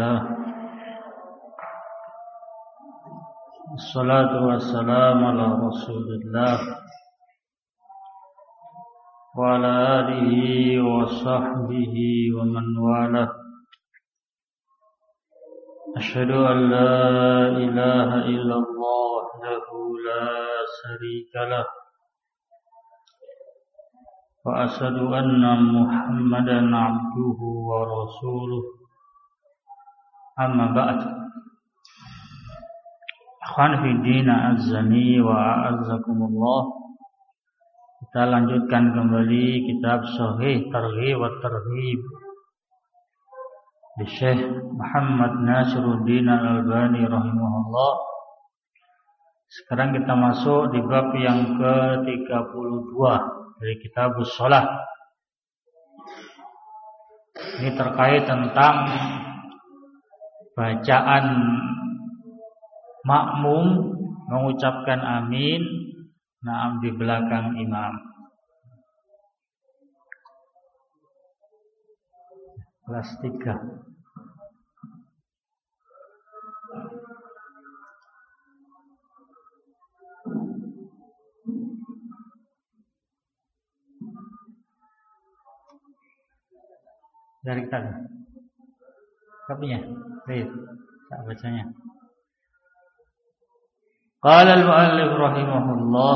لله والصلاة والسلام على رسول الله وعلى آله وصحبه ومن والاه أشهد أن لا إله إلا الله وحده لا شريك له وأشهد أن محمدا عبده ورسوله أما بعد Akhwan fi din azani wa a'azzakumullah. Kita lanjutkan kembali kitab Sahih Targhib wa Tarhib di Syekh Muhammad Nasiruddin Al-Albani rahimahullah. Sekarang kita masuk di bab yang ke-32 dari kitab Shalah. Ini terkait tentang bacaan makmum mengucapkan amin naam di belakang imam. Kelas 3. Dari tadi. Kapinya? Baik, tak bacanya. Qala al-muallif rahimahullah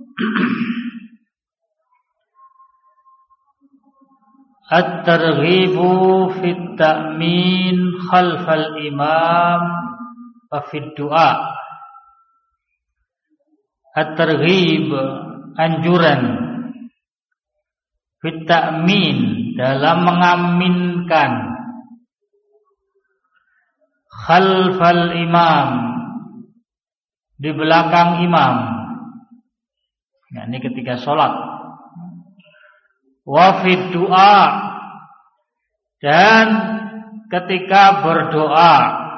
At-targhibu fi at-ta'min khalf al-imam wa fi ad-du'a. At-targhib anjuran fi at-ta'min dalam mengaminkan khalf al-imam di belakang imam. Nah, ini ketika sholat. Wa fi du'a, dan ketika berdoa.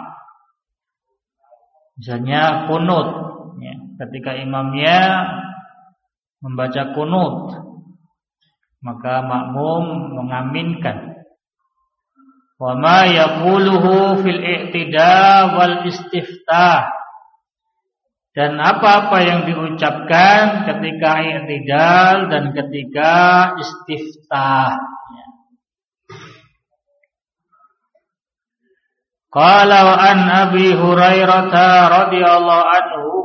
Misalnya kunut, ya, ketika imamnya membaca kunut, maka makmum mengaminkan. Wa ma yaquluhu fil i'tida wal istiftah, dan apa-apa yang diucapkan ketika i'tidal dan ketika istiftah. Qala wa an Abi Hurairah radhiyallahu anhu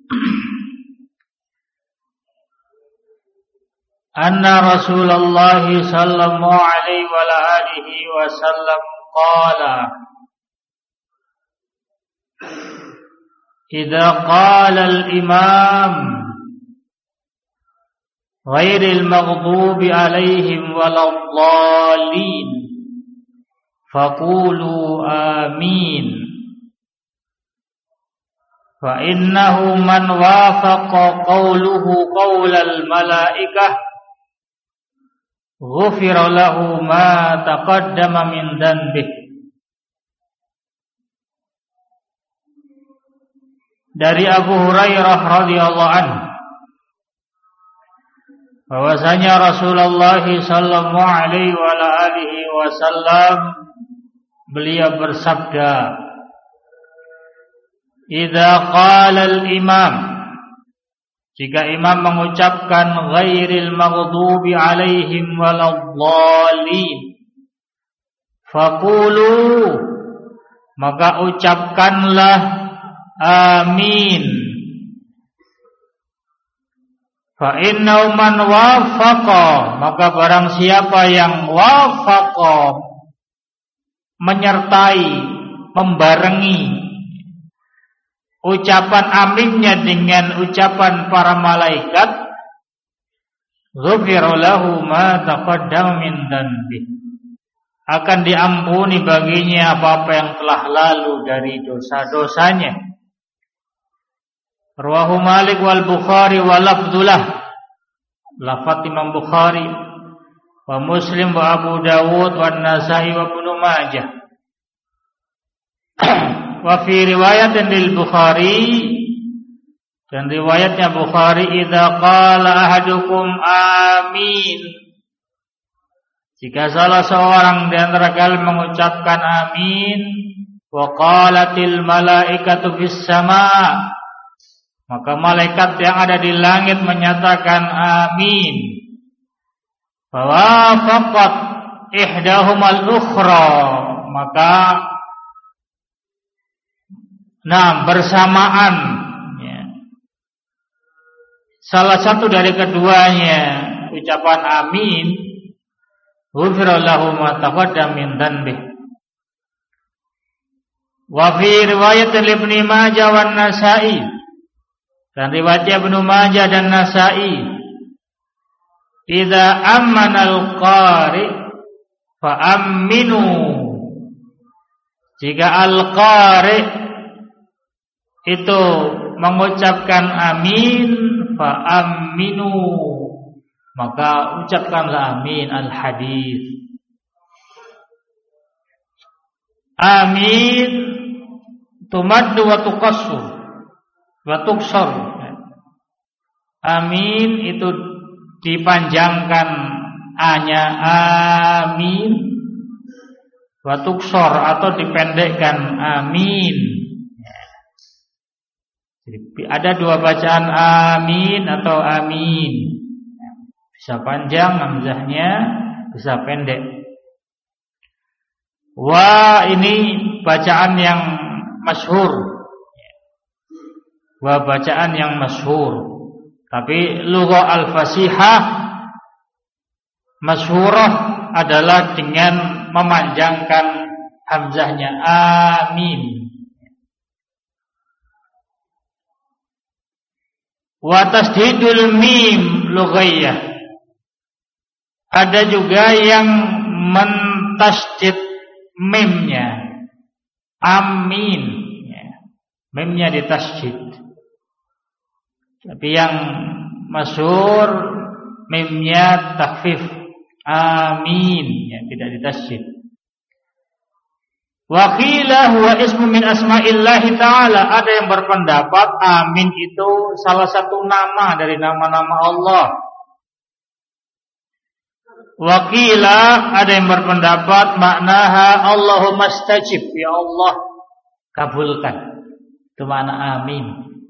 anna Rasulullah sallallahu alaihi wa alihi wasallam qala Idza qala al-imam ghairil maghdubi alaihim waladdallin faqulu amin fa innahu man wafaqa qawluhu qawlal malaikah ghufira lahu ma taqaddama min dhanbihi. Dari Abu Hurairah radhiyallahu anhu bahwasanya Rasulullah sallallahu alaihi wa alihi wasallam beliau bersabda, "Idza qala al-imam," jika imam mengucapkan ghairil maghdubi alaihim waladdallin, faqulu, maka ucapkanlah amin. Fa innahu man wafaqa, maka barang siapa yang wafaqa, menyertai, membarengi ucapan aminnya dengan ucapan para malaikat, ghufira lahu ma taqaddama min dhanbi, akan diampuni baginya apa-apa yang telah lalu dari dosa-dosanya. Rawahu Malik wal Bukhari wa lafdzulah, lafaz Imam Bukhari, wa Muslim wa Abu Dawud wa Nasa'i wa Ibnu Majah. Wa fi riwayatin lil Bukhari, dan riwayatnya Bukhari, idza qala ahadukum amin, jika salah seorang di antara kalian mengucapkan amin, wa qalatil malaikatu fis sama, maka malaikat yang ada di langit menyatakan amin. Fawafaqat ihdahumal ukhra, maka bersamaan ya, salah satu dari keduanya ucapan amin, ghufira lahu ma taqaddama min dhanbihi. Wa fi riwayat Ibnu Majah wan Nasa'i, dan riwayat Ibnu Majah dan Nasa'i, idza amana al-qari fa aminu, jika al-qari itu mengucapkan amin, fa aminu, maka ucapkanlah amin. Al-hadis. Amin tumaddu wa tuqassur wa tuqsar. Amin itu dipanjangkan a-nya, amin, wa tuqsar atau dipendekkan amin. Jadi ada dua bacaan amin atau amin. Bisa panjang hamzahnya, bisa pendek. Wah, ini bacaan yang masyhur. Wah, bacaan yang masyhur. Tapi lughah al-fasihah masyhurah adalah dengan memanjangkan hamzahnya, amin. Wa tasdidul mim lughaiyah. Ada juga yang mentasdid mimnya, amin ya. Mimnya ditasdid. Tapi yang masyhur mimnya takhfif, amin ya, tidak ditasdid. Wa qila huwa ismu min asma'illahi ta'ala. Ada yang berpendapat amin itu salah satu nama dari nama-nama Allah. Wa qila, ada yang berpendapat maknaha Allahumma stajib, ya Allah kabulkan. Itu makna amin.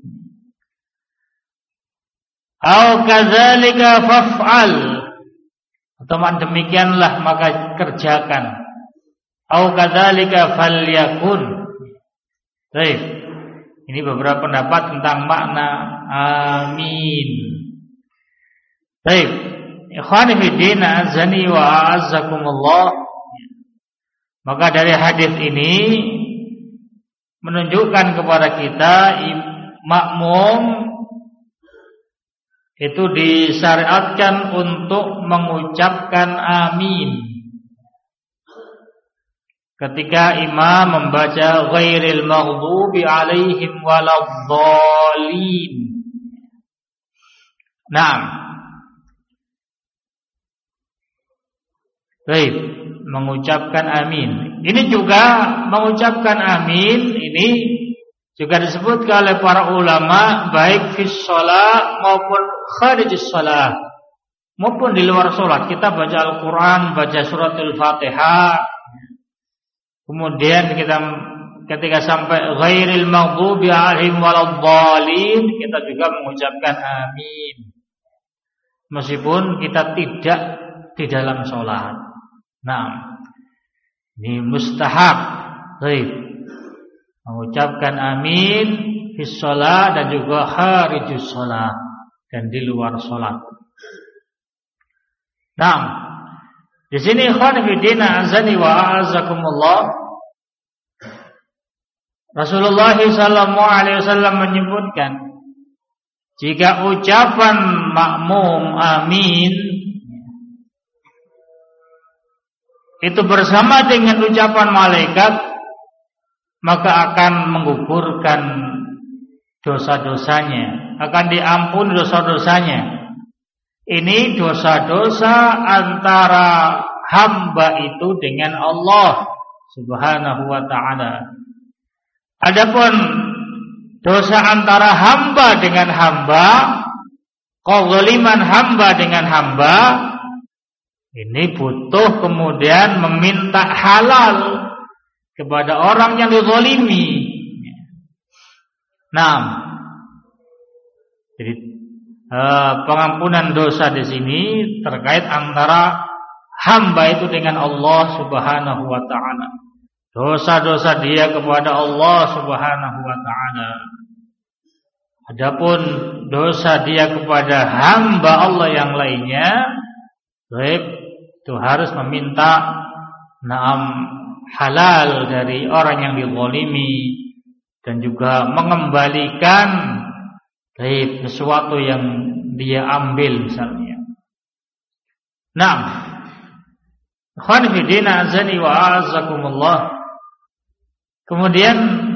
Au kadzalika faf'al, atau demikianlah maka kerjakan. Au kadzalika falyakun. Baik. Ini beberapa pendapat tentang makna amin. Baik. Ikhwani fiddin, azani wa a'azzakumullah. Maka dari hadis ini menunjukkan kepada kita makmum itu disyariatkan untuk mengucapkan amin ketika imam membaca ghairil maghdubi alaihim waladhdallin. Naam. Baik, mengucapkan amin. Ini juga mengucapkan amin ini juga disebutkan oleh para ulama baik fis shalah maupun kharijis shalah, maupun di luar salat. Kita baca Al-Qur'an, baca suratul Fatihah. Kemudian kita ketika sampai ghairil maghdubi alaihim waladhdallin, kita juga mengucapkan amin. Meskipun kita tidak di dalam salat. Nah, ini mustahab, baik, mengucapkan amin fis shalah dan juga kharijus shalah, dan di luar salat. Nah, di sini ikhwan fillah azani wa a'azzakumullah, Rasulullah sallallahu alaihi wasallam menyebutkan jika ucapan makmum amin itu bersama dengan ucapan malaikat, maka akan menggugurkan dosa-dosanya, akan diampuni dosa-dosanya. Ini dosa-dosa antara hamba itu dengan Allah Subhanahu wa ta'ala. Adapun dosa antara hamba dengan hamba, kezaliman hamba dengan hamba, ini butuh kemudian meminta halal kepada orang yang dizalimi. Nah, jadi pengampunan dosa di sini terkait antara hamba itu dengan Allah Subhanahu wa taala. Dosa-dosa dia kepada Allah Subhanahu wa taala. Adapun dosa dia kepada hamba Allah yang lainnya, baik itu harus meminta halal dari orang yang dizalimi dan juga mengembalikan sesuatu yang dia ambil misalnya. Naam. Ikhwan fi din azani wa a'azzakumullah. Kemudian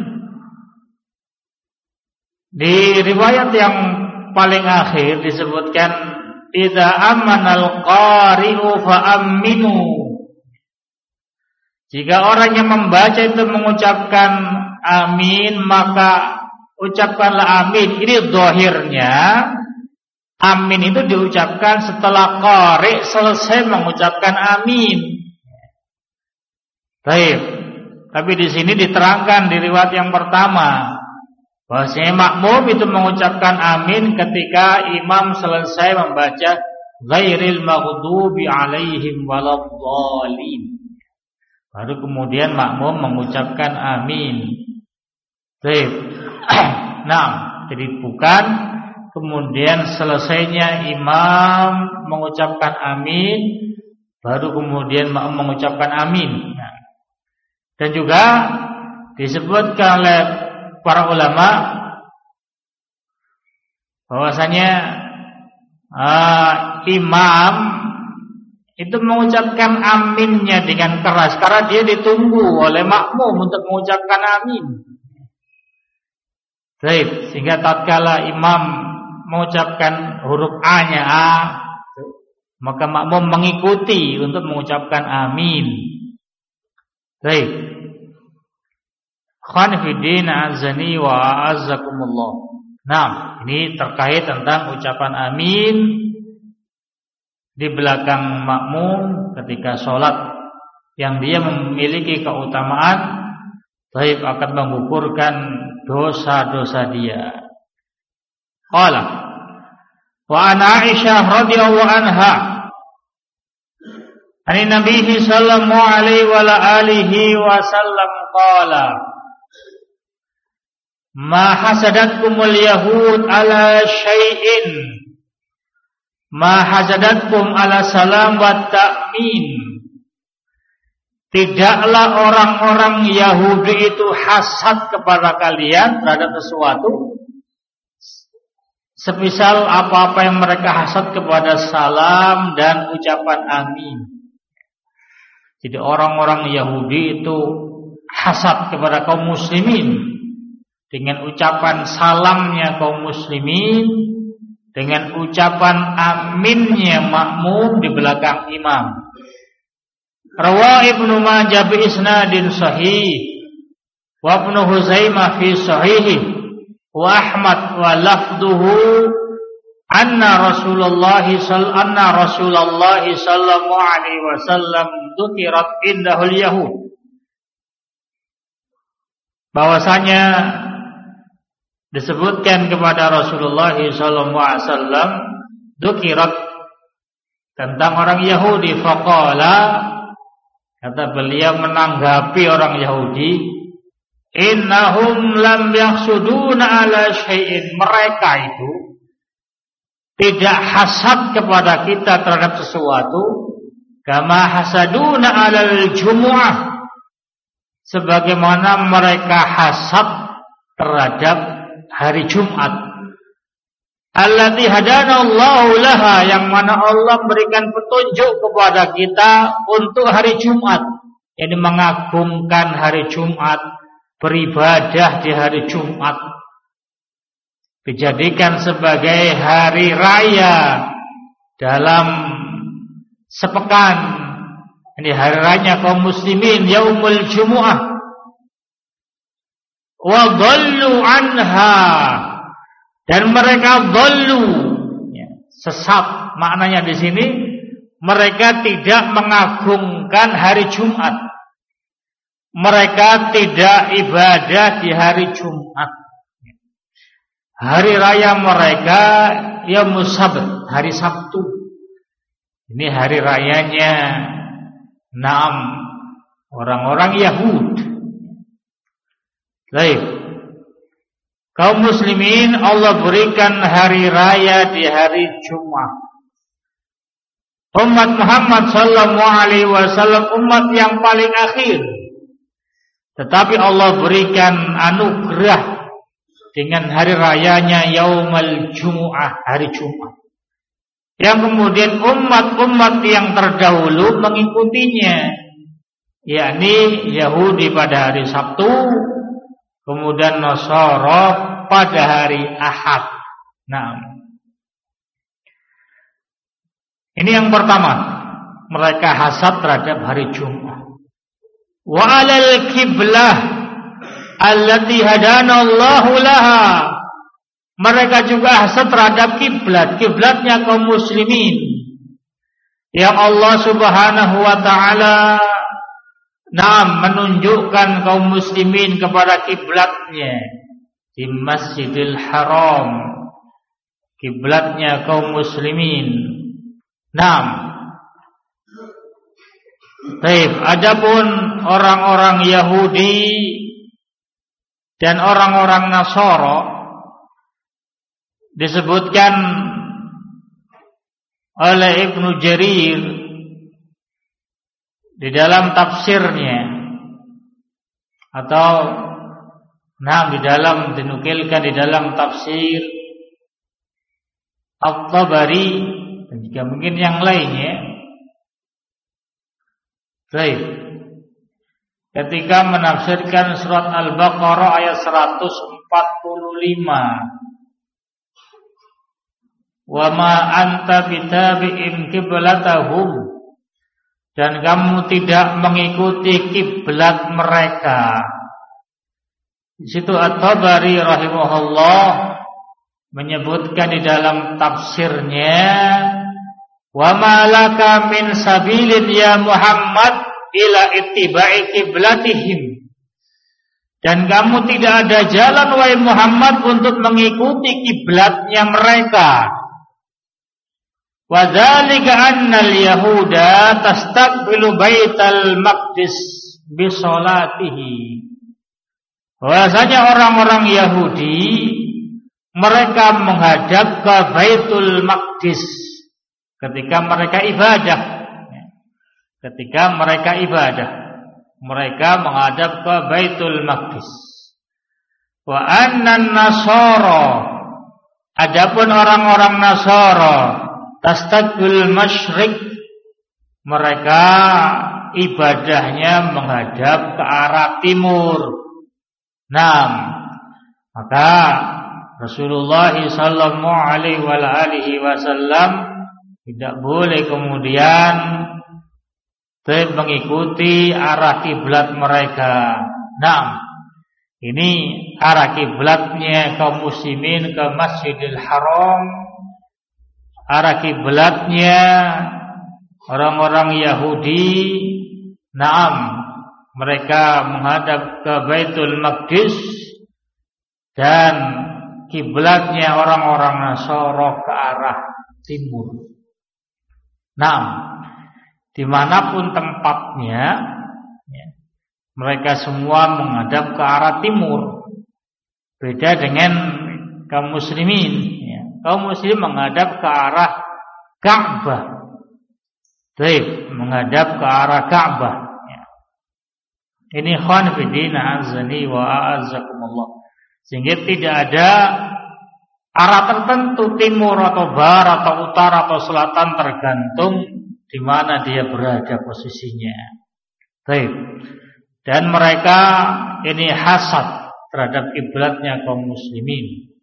di riwayat yang paling akhir disebutkan idza amanal qari'u fa aminu. Jika orang yang membaca itu mengucapkan amin, maka ucapkanlah amin. Ini zahirnya amin itu diucapkan setelah qari selesai mengucapkan amin. Baik. Tapi di sini diterangkan di riwayat yang pertama bahwasanya makmum itu mengucapkan amin ketika imam selesai membaca ghairil maghdubi alaihim waladhdallin. Baru kemudian makmum mengucapkan amin. Baik. Nah, jadi bukan kemudian selesainya imam mengucapkan amin baru kemudian makmum mengucapkan amin. Nah, dan juga disebutkan oleh para ulama bahwasanya imam itu mengucapkan aminnya dengan keras karena dia ditunggu oleh makmum untuk mengucapkan amin. Baik, sehingga tatkala imam mengucapkan huruf A-nya A, maka makmum mengikuti untuk mengucapkan amin. Baik. Khani fi din azani wa azzakumullah. Nah, ini terkait tentang ucapan amin di belakang makmum ketika sholat yang dia memiliki keutamaan baik akan menggugurkan dosa-dosa dia. Qala wa ana Aisyah radhiyallahu anha ani Nabi sallallahu alaihi wa alihi wasallam qala ma hasadatkumul yahud ala syai'in ma hasadatkum ala salam wa ta'min. Tidaklah orang-orang Yahudi itu hasad kepada kalian terhadap sesuatu semisal apa-apa yang mereka hasad kepada salam dan ucapan amin. Jadi orang-orang Yahudi itu hasad kepada kaum muslimin dengan ucapan salamnya kaum muslimin, dengan ucapan aminnya makmum di belakang imam. Rawa Ibnu Majah bi isnadin sahih wa Ibnu Huzaimah fi sahihi wa Ahmad wa lafduhu anna Rasulullah sallallahu alaihi wasallam dukirat indahul yahud. Bahwasanya disebutkan kepada Rasulullah sallallahu alaihi wasallam dukirat tentang orang Yahudi. Faqala, kata beliau menanggapi orang Yahudi, innahum lam yahsuduna ala syai'in. Mereka itu tidak hasad kepada kita terhadap sesuatu kama hasaduna alal jumu'ah, sebagaimana mereka hasad terhadap hari Jumat. Allati hadana Allahu laha, yang mana Allah berikan petunjuk kepada kita untuk hari Jumat, yakni mengagungkan hari Jumat, beribadah di hari Jumat, dijadikan sebagai hari raya dalam sepekan. Ini hari raya kaum muslimin, yaumul jumu'ah. Wa dhallu anha, dan mereka dhallu, sesat. Maknanya di sini mereka tidak mengagungkan hari Jumat. mereka tidak ibadah di hari Jumat. Hari raya mereka Yaumus Sabt, hari Sabtu. Ini hari rayanya orang-orang Yahudi. Baik. Kaum muslimin Allah berikan hari raya di hari Jumat. Umat Muhammad sallallahu alaihi wasallam umat yang paling akhir. Tetapi Allah berikan anugerah dengan hari rayanya Yaumul Jumu'ah, hari Jumat. Yang kemudian umat-umat yang terdahulu mengikutinya, yakni Yahudi pada hari Sabtu, kemudian Nasara pada hari Ahad. Ini yang pertama, mereka hasad terhadap hari Jumat. Wa 'alal qiblah allati hadana Allahu laha. Mereka juga hasad terhadap kiblatnya kaum muslimin yang Allah Subhanahu wa taala menunjukkan kaum muslimin kepada kiblatnya di Masjidil Haram, kiblatnya kaum muslimin. Baik, adapun orang-orang Yahudi dan orang-orang Nasara disebutkan oleh Ibnu Jarir di dalam tafsirnya, atau dinukilkan di dalam tafsir At-Tabari dan juga mungkin yang lainnya. Baik. Ketika menafsirkan surat Al-Baqarah ayat 145, wa ma anta bitabi'in qiblatahum, dan kamu tidak mengikuti kiblat mereka. Di situ At-Tabari rahimahullah menyebutkan di dalam tafsirnya, wa ma laka min sabilin ya Muhammad ila ittiba'i qiblatihim, dan kamu tidak ada jalan wahai Muhammad untuk mengikuti kiblatnya mereka. Wa dzalika annal yahuda tastaqbilu baital maqdis bi sholatihi. Bahwasanya orang-orang Yahudi mereka menghadap ke Baitul Maqdis ketika mereka ibadah. Mereka menghadap ke Baitul Maqdis. Wa annan nasara, adapun orang-orang Nasara, tastaqbil masyriq, mereka ibadahnya menghadap ke arah timur. Maka Rasulullah sallallahu alaihi wasallam tidak boleh kemudian mengikuti arah kiblat mereka. Ini arah kiblatnya kaum muslimin ke Masjidil Haram, arah kiblatnya orang-orang Yahudi. Mereka menghadap ke Baitul Maqdis, dan kiblatnya orang-orang Nasara ke arah timur. Dimanapun tempatnya, mereka semua menghadap ke arah timur. Beda dengan kaum muslimin. Kaum muslim menghadap ke arah Ka'bah. Menghadap ke arah Ka'bah. Ini khon fidina azani wa a'azzakumullah. Sehingga tidak ada arah tertentu, timur atau barat atau utara atau selatan, tergantung di mana dia berada posisinya. Dan mereka ini hasad terhadap kiblatnya kaum muslimin.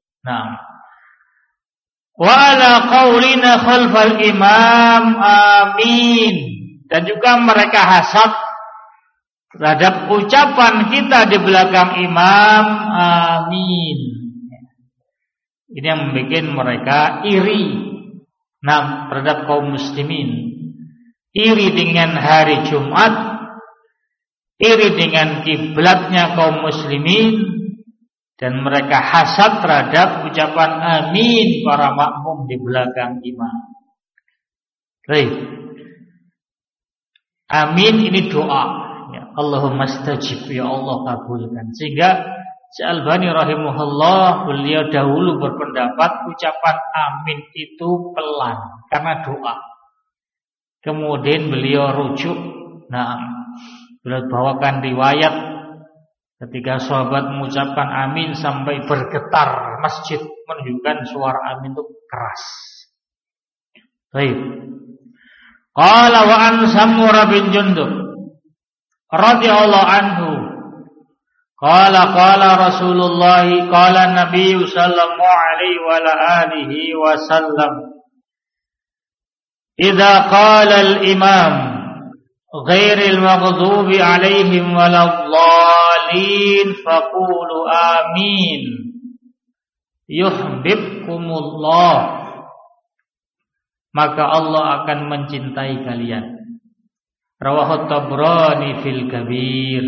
Wa ala qaulina khalfal imam amin, dan juga mereka hasad terhadap ucapan kita di belakang imam amin. Ini yang membuat mereka iri terhadap kaum muslimin, iri dengan hari Jumat iri dengan kiblatnya kaum muslimin dan mereka hasad terhadap ucapan amin para makmum di belakang imam. Baik. Amin ini doa. Ya, Allahumma stajib, ya Allah kabulkan. Sehingga Syalbani rahimahullah beliau dahulu berpendapat ucapan amin itu pelan karena doa. Kemudian beliau rujuk. Beliau bawakan riwayat ketika sahabat mengucapkan amin sampai bergetar masjid, menunjukkan suara amin itu keras. Baik. Qala wa an Samurah bin Jundub radhiyallahu anhu qala Rasulullah qala Nabi sallallahu alaihi wa alihi wasallam idza qala al-imam ghairil maghdubi alaihim waladdallin faqulu amin yuhibbukumullah, maka Allah akan mencintai kalian. Rawahu Tabrani fil Kabir.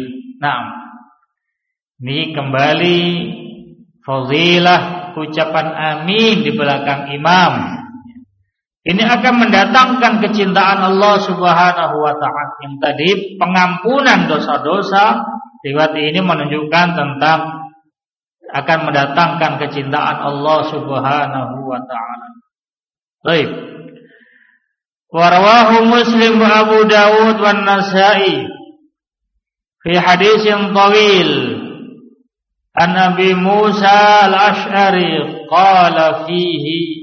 Ini kembali fadilah ucapan amin di belakang imam. Ini akan mendatangkan kecintaan Allah Subhanahu wa taala. Yang tadi pengampunan dosa-dosa, riwayat ini menunjukkan tentang akan mendatangkan kecintaan Allah Subhanahu wa taala. Baik. Wa rawahu Muslim wa Abu Dawud wa Nasa'i fi hadisin tawil an Nabi Musa al-Ash'ari qala fihi.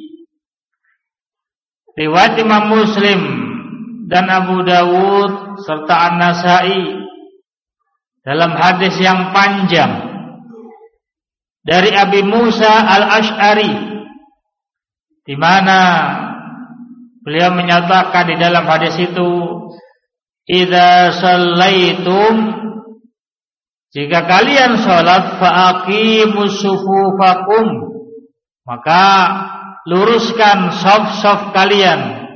Riwayat Imam Muslim dan Abu Dawud serta An-Nasa'i dalam hadis yang panjang dari Abi Musa al-Ash'ari, di mana beliau menyatakan di dalam hadis itu, idza shallaitum, jika kalian salat, faaqimus sufufakum, maka luruskan shaf-shaf kalian.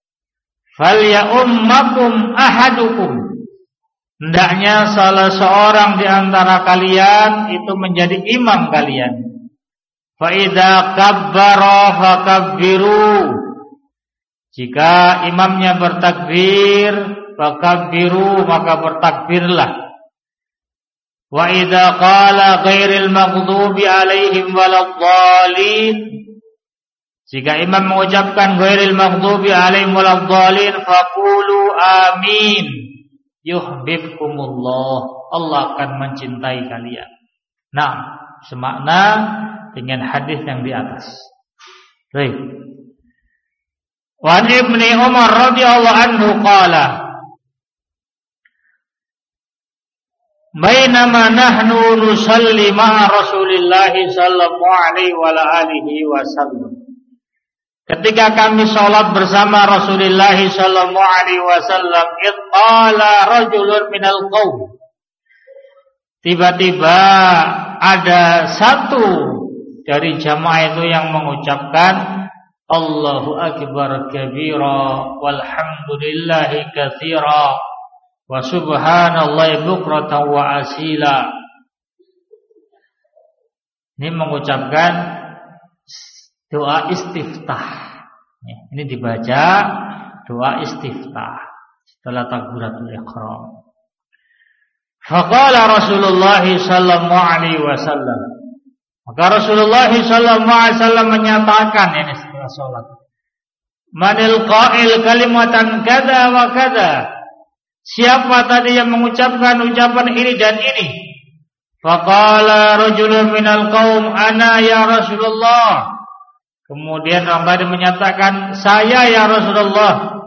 Falyummakum ahadukum, hendaknya salah seorang di antara kalian itu menjadi imam kalian. Fa idza kabbara fakabbiru, jika imamnya bertakbir, fakabbiru, maka bertakbirlah. Wa idza qala ghairil maghdubi alaihim waladdallin, jika imam mengucapkan ghairil maghdubi alaihim waladdallin, faqulu amin yuhibbukumullah, Allah akan mencintai kalian. Semakna dengan hadis yang di atas. Baik. Wa Ibnu Umar radhiyallahu anhu qala, bainama nahnu nusalli ma'a Rasulillah sallallahu alaihi wa alihi wasallam, ketika kami sholat bersama Rasulullah sallallahu alaihi wasallam, qala rajulun minal qaum, tiba-tiba ada satu dari jamaah itu yang mengucapkan Allahu akbar kabira walhamdulillahi katsira wa subhanallahi bukratan wa asila. Ini mengucapkan doa istiftah. Ini dibaca doa istiftah setelah takbiratul ihram. Faqala Rasulullah sallallahu alaihi wasallam, maka Rasulullah sallallahu alaihi wasallam menyatakan ini setelah salat, manil qa'il kalimatan kada wa kada, siapa tadi yang mengucapkan ucapan ini dan ini? Faqala rajulun minal qaum ana ya Rasulullah, kemudian orang tadi menyatakan saya ya Rasulullah.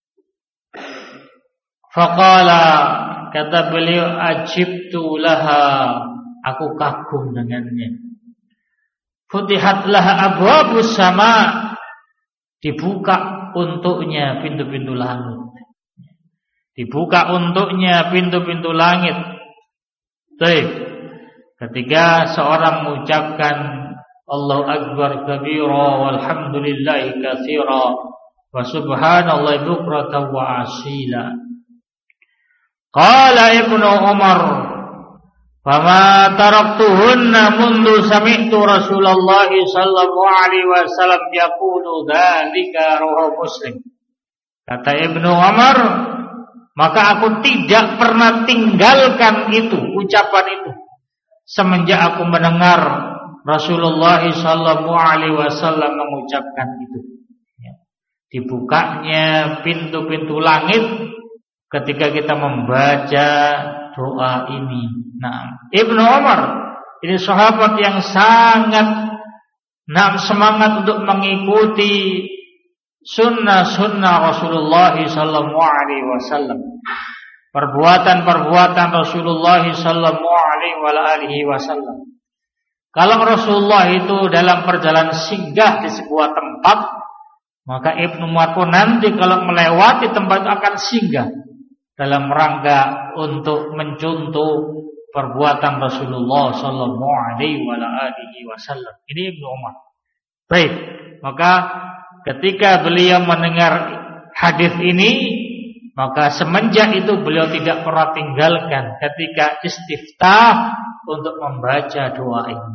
Faqala, kata beliau, ajibtu laha, aku kagum dengannya. Futihat laha abwabus sama, dibuka untuknya pintu-pintu langit. Dibuka untuknya pintu-pintu langit. Baik. Ketika seorang mengucapkan Allahu akbar kabira walhamdulillahi katsira wa subhanallahi bukratan wa asila, Qala Ibnu Umar, "Fama taraktuhunna mundu sami'tu Rasulullah sallallahu alaihi wasallam yaqulu dzalika rawahu Muslim." Kata Ibnu Umar, maka aku tidak pernah tinggalkan itu, ucapan itu, semenjak aku mendengar Rasulullah sallallahu alaihi wasallam mengucapkan itu. Dibukanya pintu-pintu langit ketika kita membaca doa ini. Nah, Ibnu Umar ini sahabat yang sangat semangat untuk mengikuti sunnah-sunnah Rasulullah sallallahu alaihi wasallam. Perbuatan-perbuatan Rasulullah sallallahu alaihi wasallam. Kalau Rasulullah itu dalam perjalanan singgah di sebuah tempat, maka Ibnu Umar pun nanti kalau melewati tempat itu akan singgah dalam rangka untuk mencontoh perbuatan Rasulullah sallallahu alaihi wasallam. Ini Ibnu Umar. Baik, maka ketika beliau mendengar hadis ini, maka semenjak itu beliau tidak pernah tinggalkan ketika istiftah untuk membaca doa ini.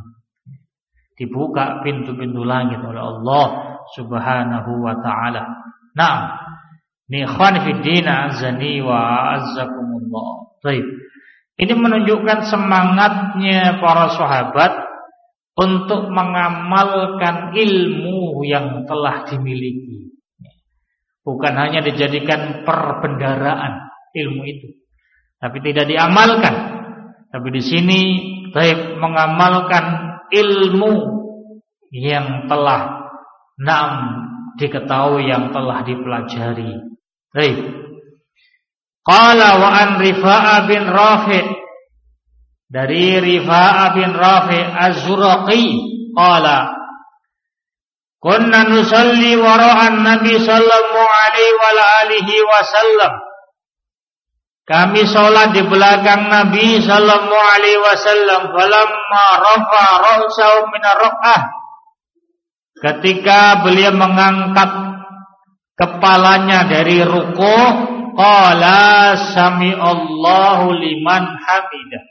Dibuka pintu-pintu langit oleh Allah Subhanahu wa ta'ala. Nah, ini ikhwan fiddin azani wa azzakumullah. Baik. Ini menunjukkan semangatnya para sahabat untuk mengamalkan ilmu yang telah dimiliki. Bukan hanya dijadikan perbendaharaan ilmu itu, tapi tidak diamalkan. Tapi di sini baik mengamalkan ilmu yang telah diketahui, yang telah dipelajari. Baik. Qala wa an Rifa'a bin Rafi', dari Rifa'a bin Rafi' Az-Zuraqi, qala kunna nusalli wara'an Nabi sallallahu alaihi wasallam. Kami sholat di belakang Nabi sallallahu alaihi wasallam. Falamma rafa ra'sahu min ar-rak'ah, ketika beliau mengangkat kepalanya dari ruku', qala sami'allahu liman hamidah.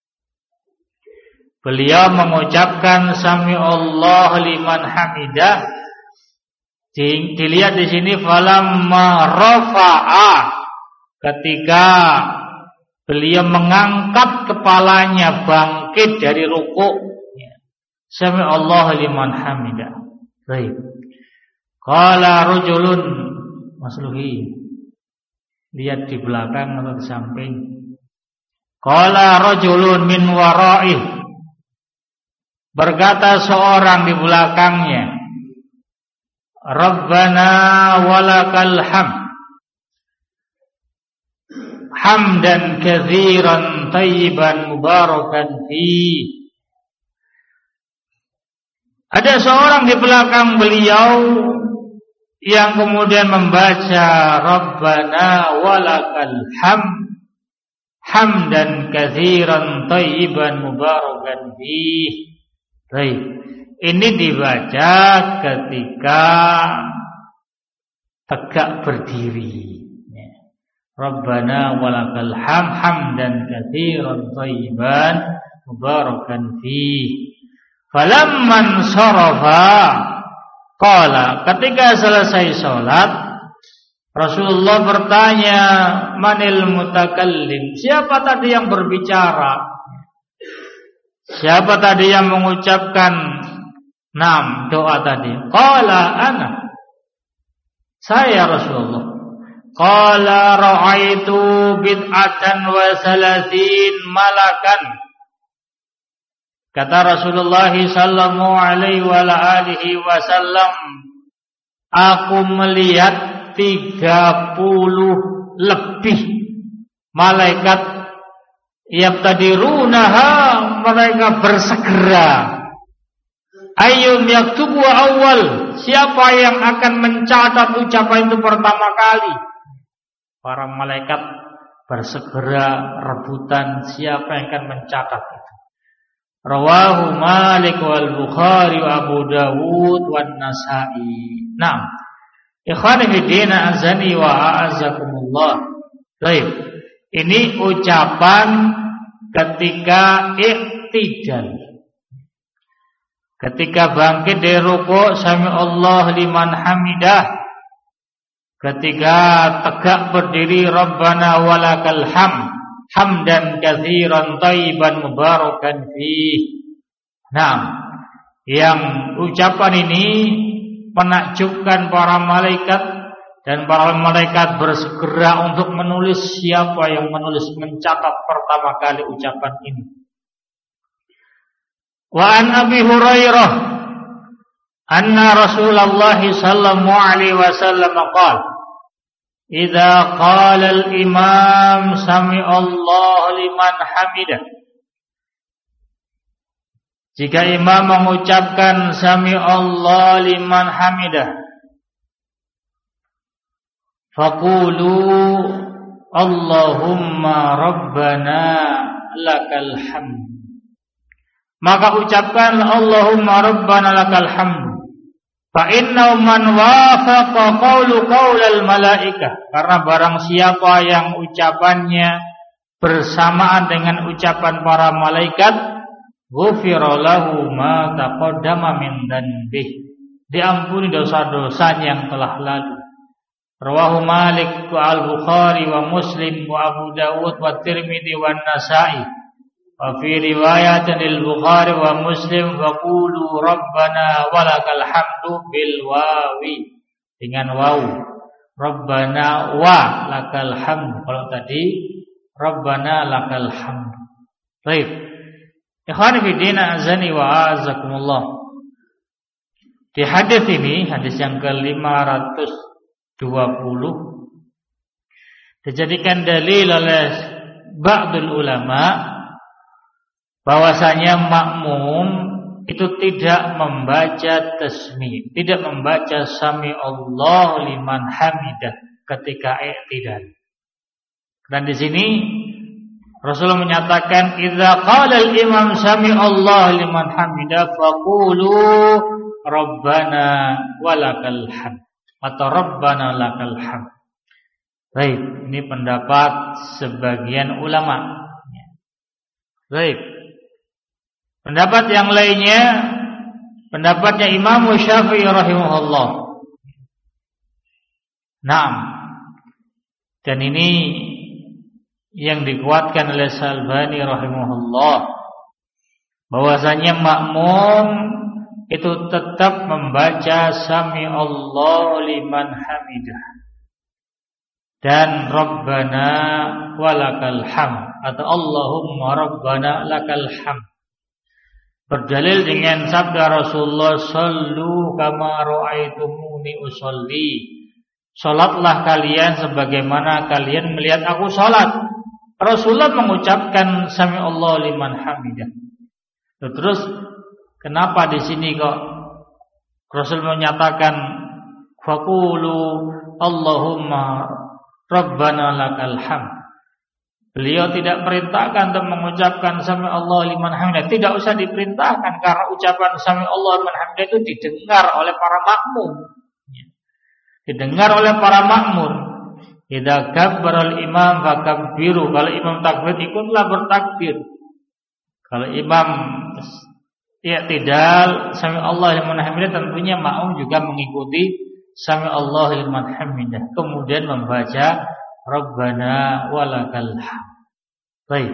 Beliau mengucapkan sami'allahu liman hamidah. Dilihat di sini falamma rafa'a, ketika beliau mengangkat kepalanya bangkit dari ruku', sami'allahu liman hamidah. Baik. Qala rajulun, Mas Luhi, lihat di belakang atau di samping. Qala rajulun min wara'ih, berkata seorang di belakangnya, Rabbana walakal hamd, hamdan katsiran thayyiban mubarakan fi. Ada seorang di belakang beliau yang kemudian membaca Rabbana walakal hamd, hamdan katsiran thayyiban mubarakan fi. Baik, ini dibaca ketika tegak berdiri. Rabbana walakal hamd, hamdan katsiran thayyiban mubarakan fi. Falamman sarafa qala, ketika selesai salat, Rasulullah bertanya, manil mutakallim, siapa tadi yang berbicara? Siapa tadi yang mengucapkan doa tadi? Qala ana, saya Rasulullah. Qala ra'aitu bid'atan wa salasin malakan. Kata Rasulullah sallallahu alaihi wasallam, aku melihat 30 lebih malaikat yabtadirunaha, mereka bersegera. Ayyum yaktubu awal, siapa yang akan mencatat ucapan itu pertama kali? Para malaikat bersegera rebutan siapa yang akan mencatat itu. Rawahu Malik wal Bukhari wa Abu Dawud wan Nasa'i. Nah, ikhwani fi din azani wa a'azzakumullah. Baik. Ini ucapan ketika i'tidal. Ketika bangkit dari rukuk, sami Allah liman hamidah. Ketika tegak berdiri, Rabbana walakal hamd, hamdan katsiran thayyiban mubarakan fih. Nah, yang ucapan ini menakjubkan para malaikat, dan para malaikat bersegera untuk menulis siapa yang mencatat pertama kali ucapan ini. Wa an Abi Hurairah anna Rasulullah sallallahu alaihi wasallam qala idza qala al-imam sami Allah liman hamidah. Jika imam mengucapkan sami Allah liman hamidah, faqulu Allahumma rabbana lakal hamd. Maka ucapkanlah Allahumma rabbana lakal hamd. Fa inna man wafaqa qaulal malaikah. Karena barang siapa yang ucapannya bersamaan dengan ucapan para malaikat, ghufira lahu ma taqaddama min dhanbih. Diampuni dosa-dosanya yang telah lalu. Rawahu Malik wa Al-Bukhari wa Muslim wa Abu Dawud wa Tirmidzi wa Nasa'i. Wa fi riwayatin al-Bukhari wa Muslim faqulu Rabbana walakal hamdu bil wawi, dengan waw. Rabbana wa lakal hamdu. Kalau tadi Rabbana lakal hamdu. Baik. Ikhwan fillah azani wa azakumullah. Di hadis ini, hadis yang ke-520, dijadikan dalil oleh ba'dul ulama bahwasanya makmum itu tidak membaca tasmi', tidak membaca sami Allah liman hamidah ketika i'tidal. Dan di sini Rasulullah menyatakan idza qala al-imam sami Allah liman hamidah faqulu Rabbana walakal hamd atau Rabbana lakal hamd. Baik, ini pendapat sebagian ulama. Baik. Pendapat yang lainnya, pendapatnya Imam Syafi'i rahimahullah. Naam. Dan ini yang dikuatkan oleh Al-Albani rahimahullah, bahwasanya makmum itu tetap membaca sami Allah liman hamidah dan Rabbana walakal hamd atau Allahumma Rabbana lakal hamd. Berdalil dengan sabda Rasulullah, sallu kama ra'aitumuni usolli. Salatlah kalian sebagaimana kalian melihat aku salat. Rasulullah mengucapkan sami Allah liman hamidah. Terus kenapa di sini kok Rasul menyatakan faqulu Allahumma Rabbana lakal hamd? Beliau tidak perintahkan untuk mengucapkan sami Allah liman hamidah. Tidak usah diperintahkan karena ucapan sami Allah liman hamidah itu didengar oleh para makmum. Didengar oleh para makmum. Idza kabbara al-imam fakabbiru. Kalau imam takbir ikutlah bertakbir. Kalau imam i'tidal sami Allah liman hamidah, tentunya makmum juga mengikuti sami Allah liman hamidah. Kemudian membaca Rabbana walakal hamd. Baik.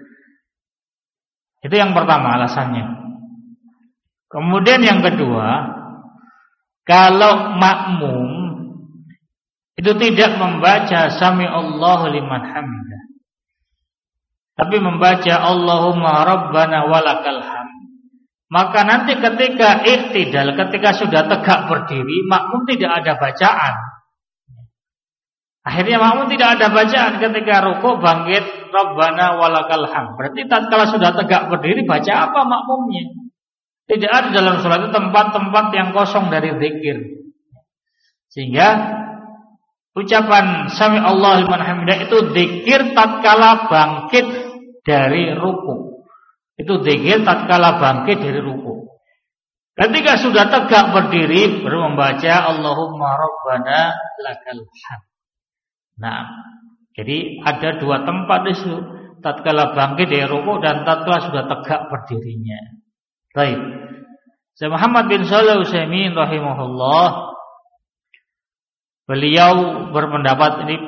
Itu yang pertama alasannya. Kemudian yang kedua, kalau makmum itu tidak membaca sami Allah liman hamidah, tapi membaca Allahumma Rabbana walakal hamd, maka nanti ketika i'tidal, ketika sudah tegak berdiri, makmum tidak ada bacaan. Akhirnya makmum tidak ada bacaan ketika rukuk bangkit Rabbana walakal hamd. Berarti tatkala sudah tegak berdiri baca apa makmumnya? Tidak ada dalam salat itu tempat-tempat yang kosong dari zikir. Sehingga ucapan sami Allah liman hamidah itu zikir tatkala bangkit dari rukuk. Itu zikir tatkala bangkit dari rukuk. Ketika sudah tegak berdiri baru membaca Allahumma Rabbana lakal hamd. Nah, Jadi ada dua tempat di situ, tatkala bangkit dari rukuk dan tatkala sudah tegak berdirinya. Baik. Syekh Muhammad bin Shalih Al-Utsaimin rahimahullah, beliau berpendapat ini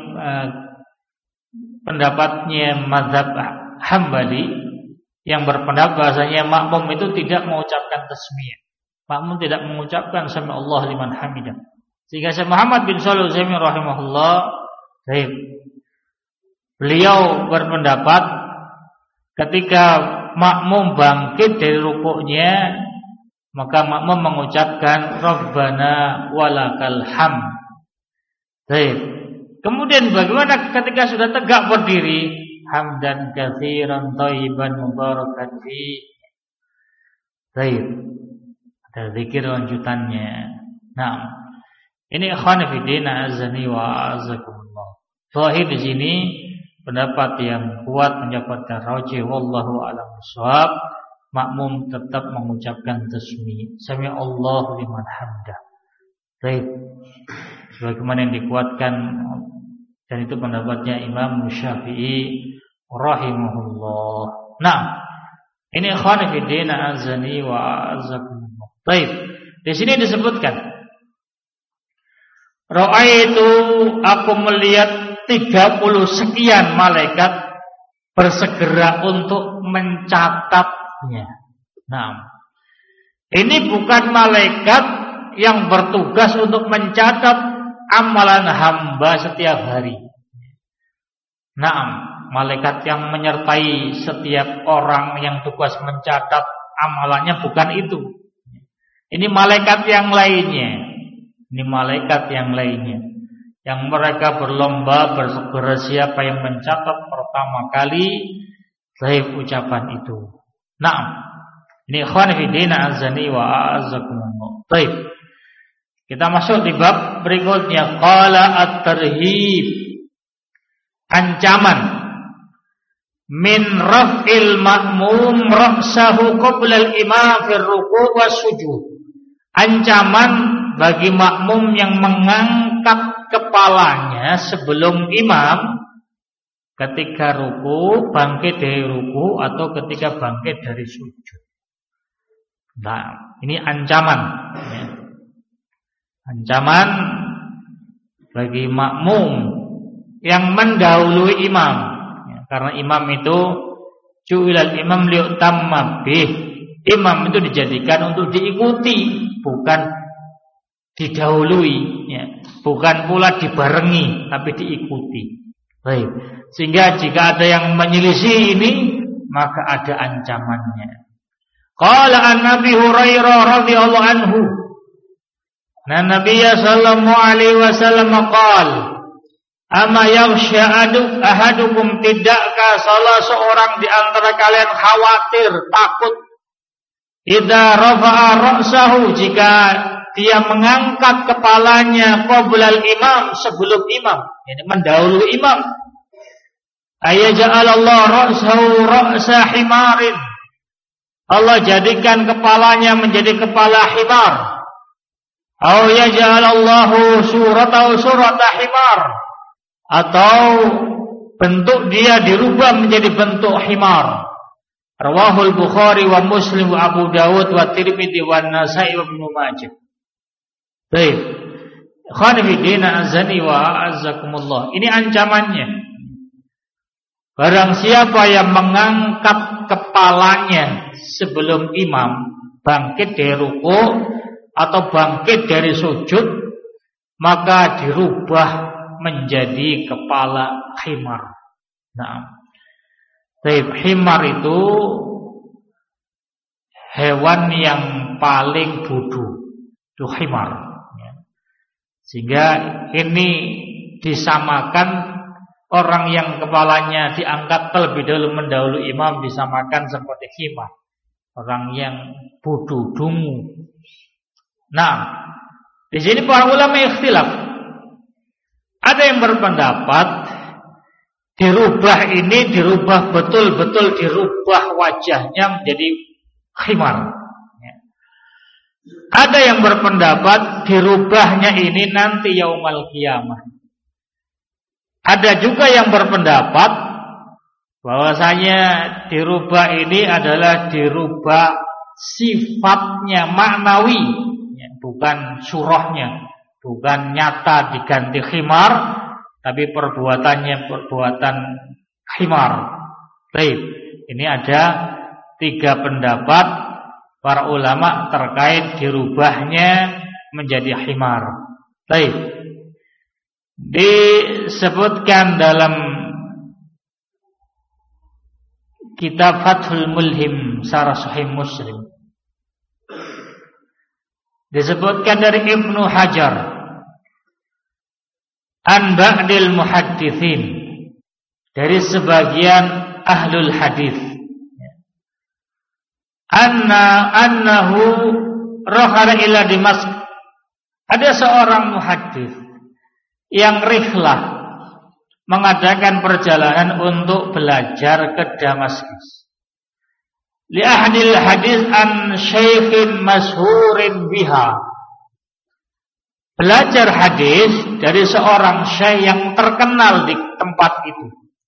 pendapatnya mazhab Hambali yang berpendapat bahasanya makmum itu tidak mengucapkan tasmiyah. Makmum tidak mengucapkan sami Allah liman hamidah. Sehingga Syekh Muhammad bin Shalih Al-Utsaimin rahimahullah, beliau berpendapat ketika makmum bangkit dari rukuknya, maka makmum mengucapkan Rabbana walakal hamd. Kemudian bagaimana ketika sudah tegak berdiri? Hamdan katsiran thayyiban mubarakan fi. Ada zikir lanjutannya. Nah, ini ikhwan fillah azani wa azakumullah. Zahir di sini pendapat yang kuat mendapatkan rajih wallahu a'lam bishawab. Makmum tetap mengucapkan tasmi' sami Allahu liman hamdah. Sebagaimana yang dikuatkan dan itu pendapatnya Imam Syafi'i rahimahullah. Nah, ini ikhwan fillah azani wa azakumullah. Di sini disebutkan ra'aitu, aku melihat 30 sekian malaikat bersegera untuk mencatatnya. Nah, ini bukan malaikat yang bertugas untuk mencatat amalan hamba setiap hari. Nah, malaikat yang menyertai setiap orang yang tugas mencatat amalannya bukan itu. Ini malaikat yang lainnya. Yang mereka berlomba bersegera siapa yang mencatat pertama kali sahih ucapan itu. Nah, ini ikhwan fillah azani wa azakumullah. Kita masuk di bab berikutnya, qala at-tarhib, ancaman min raf'il ma'mum ra'sahu qabla al-imam fi ruku' was sujud. Ancaman bagi makmum yang mengangkat kepalanya sebelum imam ketika ruku, bangkit dari ruku atau ketika bangkit dari sujud. Nah, ini ancaman ya. Ancaman bagi makmum yang mendahului imam ya, karena imam itu ju'ilal imam liyutamma bih. Imam itu dijadikan untuk diikuti, bukan didahului ya. Bukan pula dibarengi, tapi diikuti. Baik. Sehingga jika ada yang menyelisih ini, maka ada ancamannya. Qala an-Nabi Hurairah radhiyallahu anhu. Nah, Nabi sallallahu alaihi wasallam qala, "Ama yakhsha ahadukum, tidakkah salah seorang di antara kalian khawatir, takut idza rafa'a ra'sahu, jika dia mengangkat kepalanya qoblal imam, sebelum imam, yani mendahului imam. Ayaja'alallah ra'sahu ra'sa himarin, Allah jadikan kepalanya menjadi kepala himar. Au yaj'alallahu suratahu surata himar, atau bentuk dia dirubah menjadi bentuk himar. Rawahul Bukhari wa Muslim wa Abu Dawud wa Tirmidzi wa Nasa'i wa Ibnu Majah. Baik. Khonifidina azani wa azzakumullah. Ini ancamannya. Barang siapa yang mengangkat kepalanya sebelum imam bangkit dari ruku atau bangkit dari sujud, maka dirubah menjadi kepala himar. Nah, himar itu hewan yang paling bodoh, itu himar. Sehingga ini disamakan orang yang kepalanya diangkat terlebih dahulu mendahului imam, disamakan seperti himar, orang yang bodoh, dungu. Nah, di sini para ulama ikhtilaf. Ada yang berpendapat dirubah betul-betul dirubah wajahnya menjadi khimar. Ada yang berpendapat dirubahnya ini nanti yaumal qiyamah. Ada juga yang berpendapat bahwasanya dirubah ini adalah dirubah sifatnya maknawi, bukan surahnya, bukan nyata diganti khimar, tapi perbuatannya perbuatan khimar. Baik, ini ada 3 pendapat para ulama terkait dirubahnya menjadi khimar. Baik, disebutkan dalam kitab Fathul Mulhim Syarah Sahih Muslim, disebutkan dari Ibnu Hajar an ba'dil muhadditsin, dari sebagian ahlul hadis, annahu rahala ila Dimask. Ada seorang muhaddis yang rihlah, mengadakan perjalanan untuk belajar ke Damaskus. Li ahdil hadis an syaikhin mashurin biha. Belajar hadis dari seorang syekh yang terkenal di tempat itu.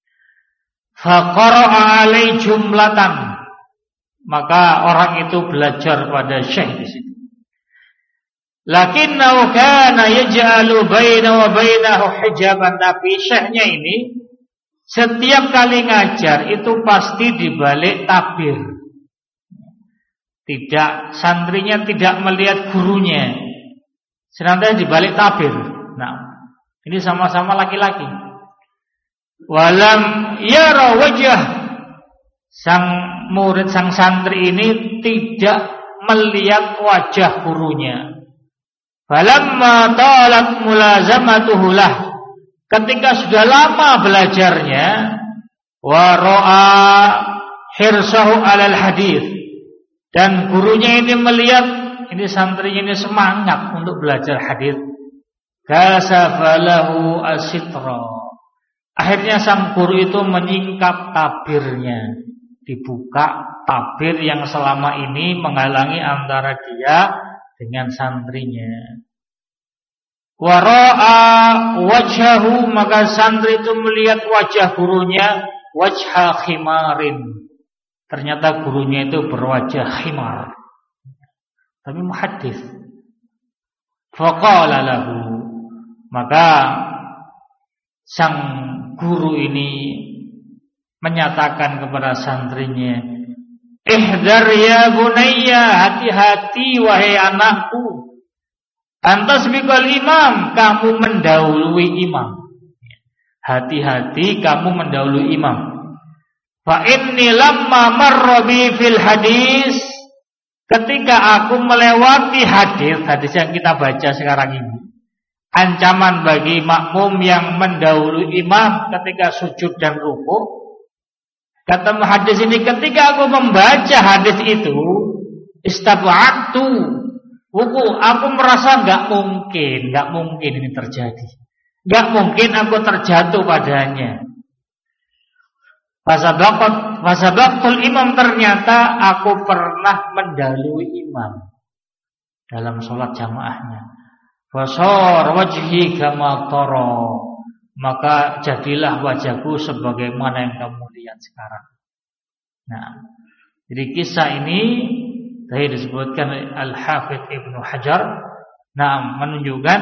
Faqara'a alai jumlatan. Maka orang itu belajar pada syekh di situ. Lakinnahu kana yaj'alu baina wa bainahu hijaban. Tapi syekhnya ini setiap kali ngajar itu pasti dibalik tabir. Tidak, santrinya tidak melihat gurunya, senantiasa dibalik tabir. Nah, ini sama-sama laki-laki. Walam yara wajah, sang murid, sang santri ini tidak melihat wajah gurunya. Falamma talat mulazamatuhu lah, ketika sudah lama belajarnya, wa ra'a hirsahu 'alal hadis, dan gurunya ini melihat ini santrinya ini semangat untuk belajar hadis, kasafalahu asitra. Akhirnya sang guru itu menyingkap tabirnya, dibuka tabir yang selama ini menghalangi antara dia dengan santrinya. Wara'a wajhahu, maka santri itu melihat wajah gurunya wajha khimarin. Ternyata gurunya itu berwajah khimar, tapi muhaddis. Faqala lahu, maka sang guru ini menyatakan kepada santrinya, ihdar ya bunayya, hati-hati wahai anakku, antasbiqal imam, kamu mendahului imam. Hati-hati kamu mendahului imam. Fa inni lamma marra bi fil hadis, ketika aku melewati hadis yang kita baca sekarang ini, ancaman bagi makmum yang mendahului imam ketika sujud dan rukuk. Kata hadis ini, ketika aku membaca hadis itu, istaba'tu wuku, aku merasa enggak mungkin ini terjadi. Enggak mungkin aku terjatuh padanya. Fasabaqtul imam, ternyata aku pernah mendahului imam dalam sholat jamaahnya. Fasar wajhi kama tara, maka jadilah wajahku sebagaimana yang kamu lihat sekarang. Nah, jadi kisah ini tadi disebutkan oleh Al-Hafidz Ibnu Hajar. Nah, menunjukkan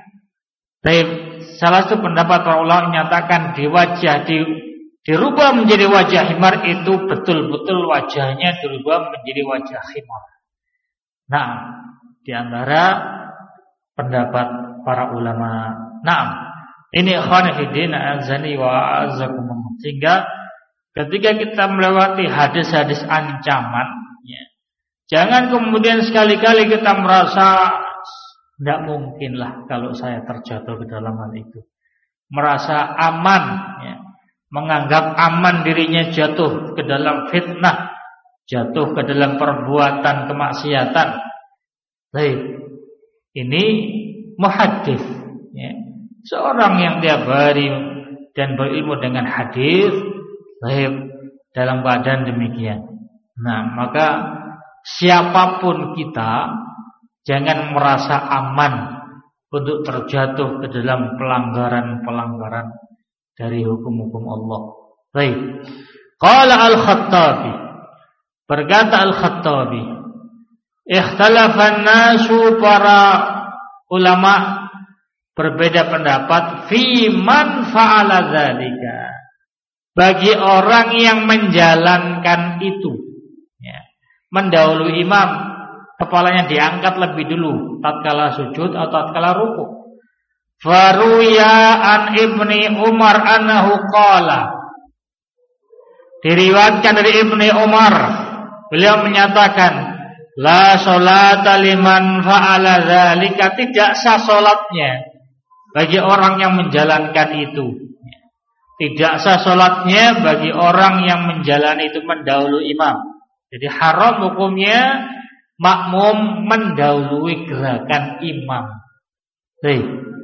salah satu pendapat para ulama menyatakan dirubah menjadi wajah khimar itu betul-betul wajahnya dirubah menjadi wajah khimar. Nah, di antara pendapat para ulama. Nah, ini ikhwan fillah azani wa azakumullah. Sehingga ketika kita melewati hadis-hadis ancaman, ya, jangan kemudian sekali-kali kita merasa tidak mungkinlah kalau saya terjatuh ke dalam hal itu. Merasa aman, ya, menganggap aman dirinya jatuh ke dalam fitnah, jatuh ke dalam perbuatan kemaksiatan. Baik, ini muhaddis, ya, seorang yang tiap hari dan berilmu dengan hadis. Baik, dalam keadaan demikian. Nah, maka siapapun kita jangan merasa aman untuk terjatuh ke dalam pelanggaran-pelanggaran dari hukum-hukum Allah. Baik. Qala Al-Khattabi, berkata Al-Khattabi, ikhtalafan nasu, para ulama berbeda pendapat fi man fa'ala dzalika, bagi orang yang menjalankan itu, ya, mendahului imam, kepalanya diangkat lebih dulu tatkala sujud atau tatkala ruku. Faruya an Ibni Umar annahu qala, diriwayatkan dari Ibni Umar, beliau menyatakan, la sholata liman fa'ala dzalika, tidak sah salatnya bagi orang yang menjalankan itu. Tidak sah salatnya bagi orang yang menjalani itu mendahului imam. Jadi haram hukumnya makmum mendahului gerakan imam. Baik.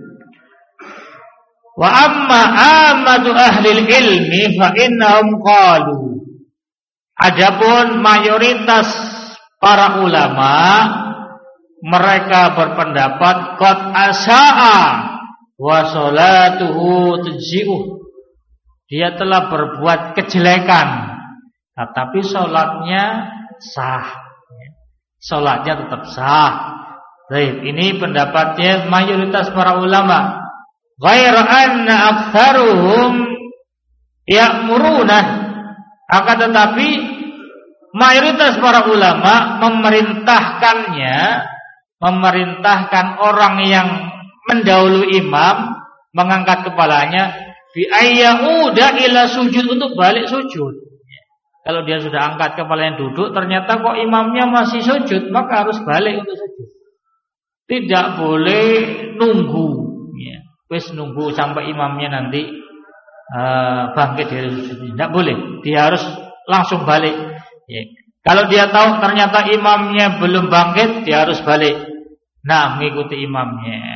Wa amma amatu ahli ilmi fa innahum qalu, adapun mayoritas para ulama mereka berpendapat qad asaa wa sholatuhu tujzi'uh, dia telah berbuat kejelekan tetapi salatnya sah. Salatnya tetap sah. Baik, ini pendapatnya mayoritas para ulama. Ghair anna aktsaruhum ya'muruna, akan tetapi mayoritas para ulama memerintahkan orang yang mendahului imam mengangkat kepalanya bi ayyauda ila sujud, untuk balik sujud. Kalau dia sudah angkat kepalanya duduk, ternyata kok imamnya masih sujud, maka harus balik untuk sujud. Tidak boleh nunggu. Wis nunggu sampai imamnya nanti bangkit dari sujud. Tidak boleh. Dia harus langsung balik. Ya. Kalau dia tahu ternyata imamnya belum bangkit, dia harus balik. Nah, mengikuti imamnya.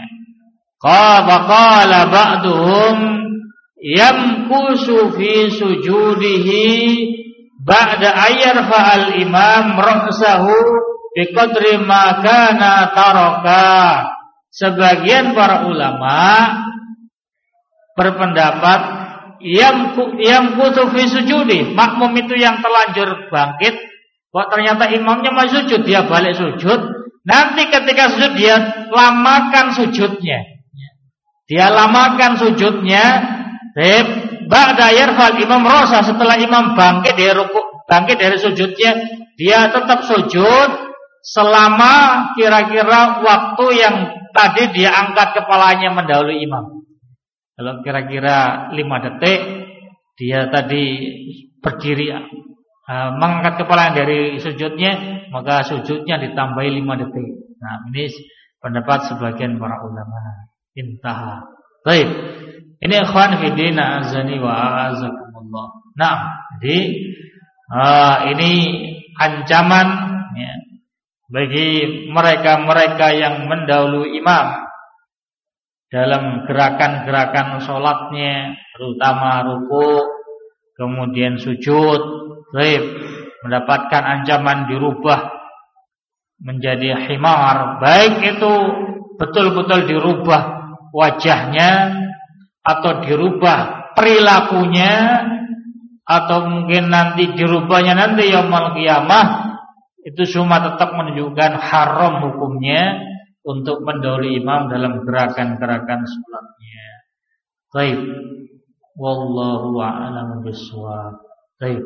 Qala ba'duhum yamkusu fi sujudihi ba'da ayyarfa al-imam ra'sahu biqadri ma kana taraka. Sebagian para ulama berpendapat yamkusu fi sujudi, makmum itu yang terlanjur bangkit, kok ternyata imamnya masih sujud, dia balik sujud. Nanti ketika sujud dia lamakan sujudnya. Dia lamakan sujudnya. Ba'da yarfal imam rasa, setelah imam bangkit dari sujudnya, dia tetap sujud selama kira-kira waktu yang tadi dia angkat kepalanya mendahului imam. Kalau kira-kira 5 detik dia tadi berdiri mengangkat kepala dari sujudnya, maka sujudnya ditambahi 5 detik. Nah, ini pendapat sebagian para ulama. Intaha. Baik. Ini ikhwan fillah azani wa azakumullah. Nah, jadi ini ancaman, ya, bagi mereka-mereka yang mendahului imam dalam gerakan-gerakan sholatnya, terutama ruku, kemudian sujud, mendapatkan ancaman dirubah menjadi himar, baik itu betul-betul dirubah wajahnya atau dirubah perilakunya, atau mungkin nanti dirubahnya nanti yaumul qiyamah, itu semua tetap menunjukkan haram hukumnya untuk mendahului imam dalam gerakan-gerakan salatnya. Baik. Wallahu a'lam bishawab. Baik.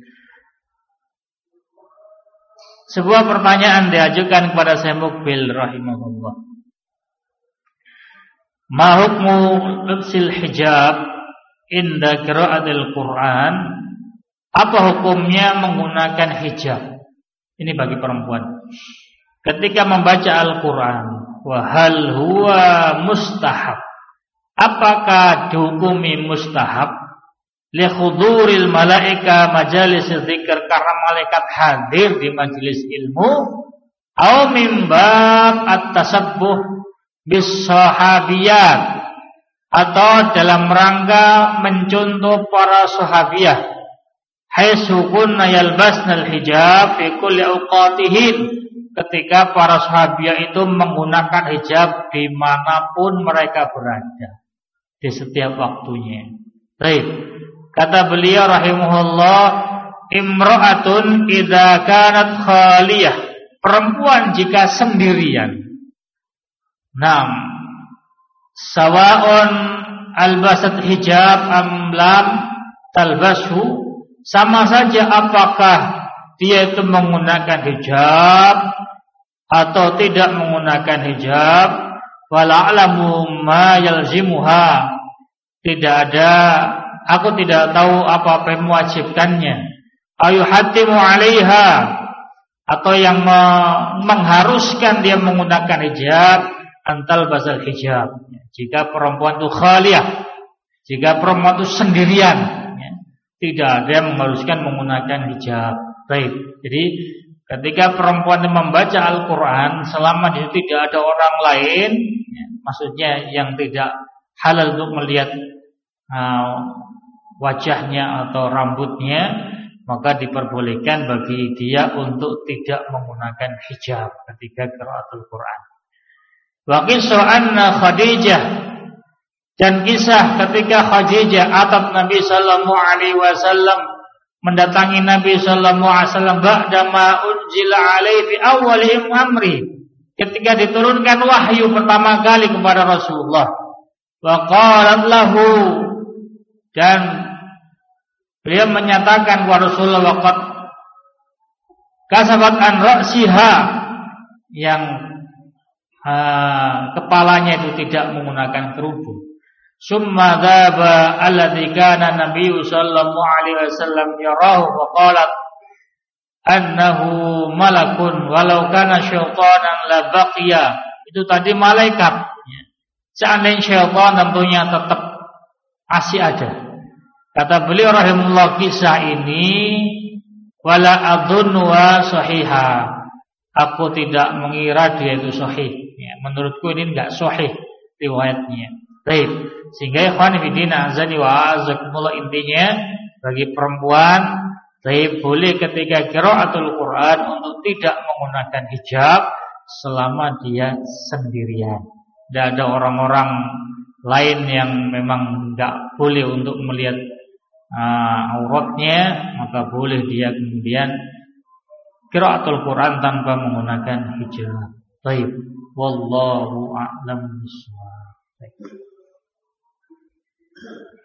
Sebuah pertanyaan diajukan kepada Syekh Mukbil rahimahullah. Ma hukmu lubsil hijab inda qiraatil Quran? Apa hukumnya menggunakan hijab? Ini bagi perempuan ketika membaca Al-Quran. Wa hal huwa mustahab? Apakah dihukumi mustahab? Li khuduril malaika majalis dzikr, karena malaikat hadir di majelis ilmu, au min bab at-tasabbuh bis sahabiyat, atau dalam rangka mencontoh para sahabiyah, haitsu kunna yalbasnal hijab fi kulli awqatihim, ketika para sahabiyah itu menggunakan hijab dimanapun mereka berada, di setiap waktunya. Baik. Kata beliau rahimahullah, imra'atun idza kanat khaliyah. Perempuan jika sendirian. Naam. Sawa'un albasat hijab am lam talbasu, sama saja apakah dia itu menggunakan hijab atau tidak menggunakan hijab. Wala a'lamu ma yalzimuha, aku tidak tahu apa yang mewajibkannya. Ayu hatimu 'alaiha, atau yang mengharuskan dia menggunakan hijab, antal basal hijab. Jika perempuan itu khaliyah, jika perempuan itu sendirian, tidak ada yang mengharuskan menggunakan hijab. Baik. Jadi ketika perempuan itu membaca Al-Quran, selama dia tidak ada orang lain, maksudnya yang tidak halal untuk melihat wajahnya atau rambutnya, maka diperbolehkan bagi dia untuk tidak menggunakan hijab ketika qiraatul Quran. Wa qissah anna Khadijah, dan kisah ketika Khadijah atat Nabi sallallahu alaihi wasallam, mendatangi Nabi sallallahu alaihi wasallam ba'da ma unzila alaihi fi awwal amri, ketika diturunkan wahyu pertama kali kepada Rasulullah. Wa qalat lahu, dan beliau menyatakan kepada Rasulullah, waqad kasabat an ra'siha, yang kepalanya itu tidak menggunakan kerudung. Summa dhaba alladhi kana Nabi sallallahu alaihi wasallam yarahu wa qalat annahu malakun walau kana syaitanan la baqiya. Itu tadi malaikat. Seandainya syaitan tentunya tetap masih ada. Kata beliau rahimahullah, kisah ini wala adhunnu wa sahiha, aku tidak mengira dia itu sahih. Menurutku ini enggak sahih riwayatnya. Baik. Sehingga ikhwan fillah azani wa azakumullah, intinya bagi perempuan baik boleh ketika qiraatul Quran untuk tidak menggunakan hijab selama dia sendirian. Tidak ada orang-orang lain yang memang enggak boleh untuk melihat auratnya, maka boleh dia kemudian qiraatul Quran tanpa menggunakan hijab. Baik, wallahu a'lam bishawab.